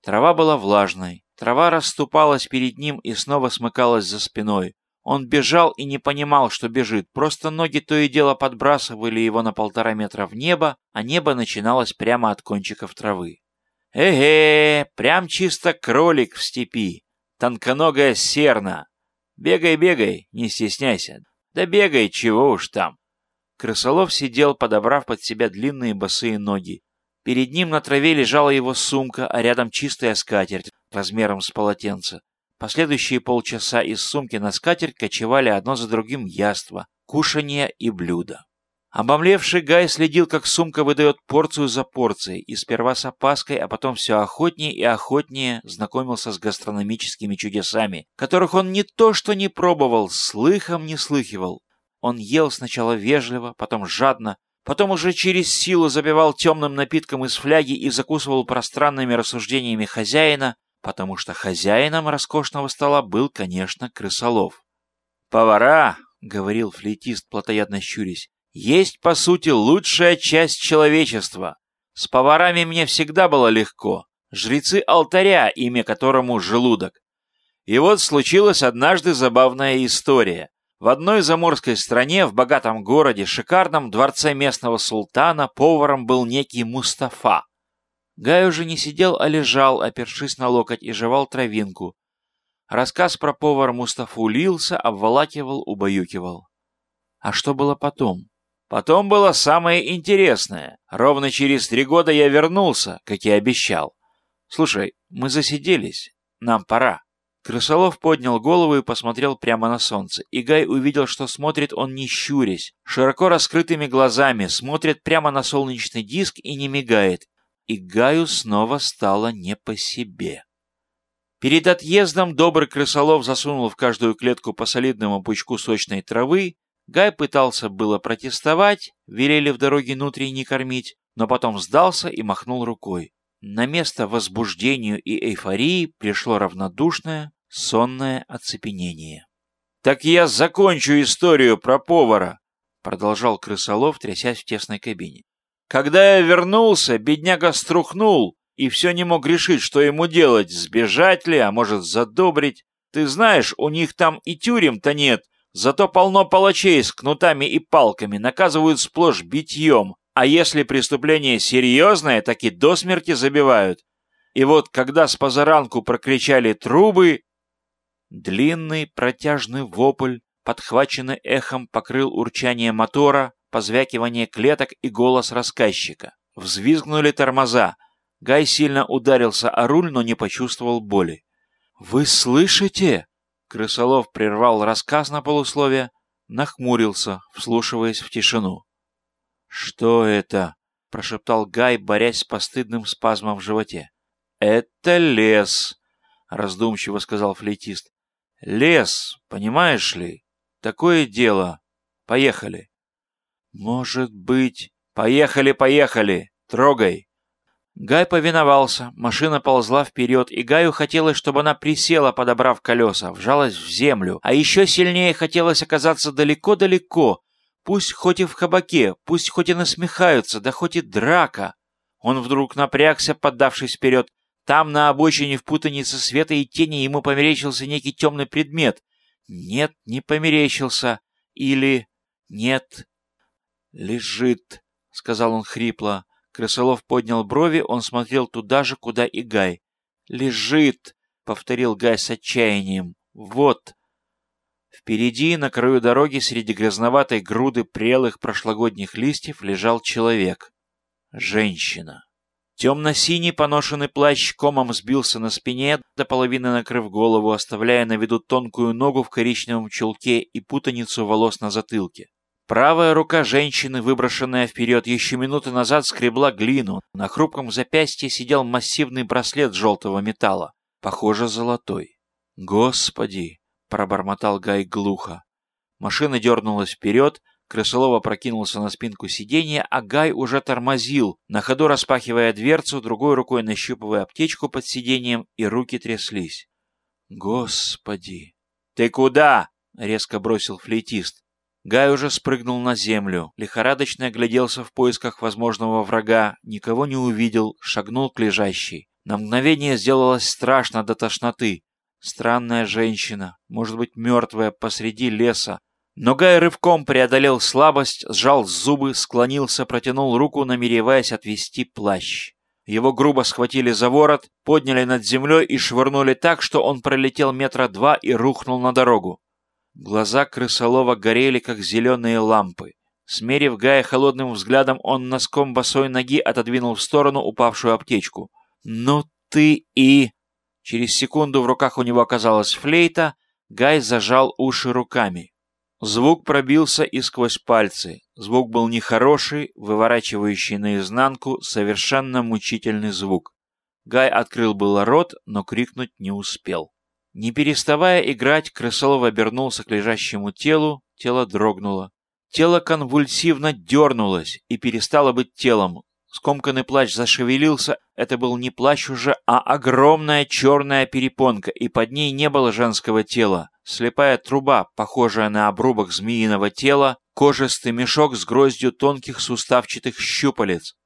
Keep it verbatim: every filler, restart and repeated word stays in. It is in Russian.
Трава была влажной. Трава расступалась перед ним и снова смыкалась за спиной. Он бежал и не понимал, что бежит. Просто ноги то и дело подбрасывали его на полтора метра в небо, а небо начиналось прямо от кончиков травы. Эге, прям чисто кролик в степи. Тонконогая серна. Бегай, бегай, не стесняйся. Да бегай, чего уж там. Крысолов сидел, подобрав под себя длинные босые ноги. Перед ним на траве лежала его сумка, а рядом чистая скатерть размером с полотенце. Последующие полчаса из сумки на скатерть кочевали одно за другим яства, кушанья и блюда. Обомлевший Гай следил, как сумка выдает порцию за порцией, и сперва с опаской, а потом все охотнее и охотнее знакомился с гастрономическими чудесами, которых он не то что не пробовал, слыхом не слыхивал. Он ел сначала вежливо, потом жадно, потом уже через силу запивал темным напитком из фляги и закусывал пространными рассуждениями хозяина, потому что хозяином роскошного стола был, конечно, Крысолов. «Повара», — говорил флейтист, плотоядно щурясь, — «есть, по сути, лучшая часть человечества. С поварами мне всегда было легко. Жрецы алтаря, имя которому желудок. И вот случилась однажды забавная история. В одной заморской стране, в богатом городе, шикарном дворце местного султана, поваром был некий Мустафа. Гай уже не сидел, а лежал, опершись на локоть, и жевал травинку. Рассказ про повара Мустафу лился, обволакивал, убаюкивал. А что было потом? Потом было самое интересное. Ровно через три года я вернулся, как и обещал. Слушай, мы засиделись. Нам пора. Крысолов поднял голову и посмотрел прямо на солнце. И Гай увидел, что смотрит он не щурясь, широко раскрытыми глазами, смотрит прямо на солнечный диск и не мигает. И Гаю снова стало не по себе. Перед отъездом добрый Крысолов засунул в каждую клетку по солидному пучку сочной травы. Гай пытался было протестовать, велели в дороге внутрь не кормить, но потом сдался и махнул рукой. На место возбуждению и эйфории пришло равнодушное, сонное оцепенение. «Так я закончу историю про повара», — продолжал Крысолов, трясясь в тесной кабине. «Когда я вернулся, бедняга струхнул и все не мог решить, что ему делать, сбежать ли, а может задобрить. Ты знаешь, у них там и тюрем-то нет, зато полно палачей с кнутами и палками, наказывают сплошь битьем, а если преступление серьезное, так и до смерти забивают. И вот когда с позаранку прокричали трубы...» Длинный протяжный вопль, подхваченный эхом, покрыл урчание мотора, позвякивание клеток и голос рассказчика. Взвизгнули тормоза. Гай сильно ударился о руль, но не почувствовал боли. «Вы слышите?» Крысолов прервал рассказ на полусловие, нахмурился, вслушиваясь в тишину. «Что это?» — прошептал Гай, борясь с постыдным спазмом в животе. «Это лес», — раздумчиво сказал флейтист. «Лес, понимаешь ли? Такое дело. Поехали». «Может быть...» «Поехали, поехали! Трогай!» Гай повиновался, машина ползла вперед, и Гаю хотелось, чтобы она присела, подобрав колеса, вжалась в землю, а еще сильнее хотелось оказаться далеко-далеко, пусть хоть и в кабаке, пусть хоть и насмехаются, да хоть и драка. Он вдруг напрягся, поддавшись вперед. Там, на обочине, в путанице света и тени, ему померещился некий темный предмет. Нет, не померещился. Или... Нет. «Лежит», — сказал он хрипло. Крысолов поднял брови, он смотрел туда же, куда и Гай. «Лежит», — повторил Гай с отчаянием. «Вот». Впереди, на краю дороги, среди грязноватой груды прелых прошлогодних листьев, лежал человек. Женщина. Темно-синий поношенный плащ комом сбился на спине, до половины накрыв голову, оставляя на виду тонкую ногу в коричневом чулке и путаницу волос на затылке. Правая рука женщины, выброшенная вперед, еще минуты назад скребла глину. На хрупком запястье сидел массивный браслет желтого металла, похоже, золотой. «Господи!» — пробормотал Гай глухо. Машина дернулась вперед, Крысолов опрокинулся на спинку сиденья, а Гай уже тормозил, на ходу распахивая дверцу, другой рукой нащупывая аптечку под сиденьем, и руки тряслись. «Господи!» «Ты куда?» — резко бросил флейтист. Гай уже спрыгнул на землю, лихорадочно огляделся в поисках возможного врага, никого не увидел, шагнул к лежащей. На мгновение сделалось страшно до тошноты. Странная женщина, может быть, мертвая посреди леса. Но Гай рывком преодолел слабость, сжал зубы, склонился, протянул руку, намереваясь отвести плащ. Его грубо схватили за ворот, подняли над землей и швырнули так, что он пролетел метра два и рухнул на дорогу. Глаза крысолова горели, как зеленые лампы. Смерив Гая холодным взглядом, он носком босой ноги отодвинул в сторону упавшую аптечку. «Ну ты и...» Через секунду в руках у него оказалась флейта, Гай зажал уши руками. Звук пробился и сквозь пальцы. Звук был нехороший, выворачивающий наизнанку, совершенно мучительный звук. Гай открыл было рот, но крикнуть не успел. Не переставая играть, крысолов обернулся к лежащему телу, тело дрогнуло. Тело конвульсивно дернулось и перестало быть телом. Скомканный плащ зашевелился, это был не плащ уже, а огромная черная перепонка, и под ней не было женского тела. Слепая труба, похожая на обрубок змеиного тела, кожистый мешок с гроздью тонких суставчатых щупалец.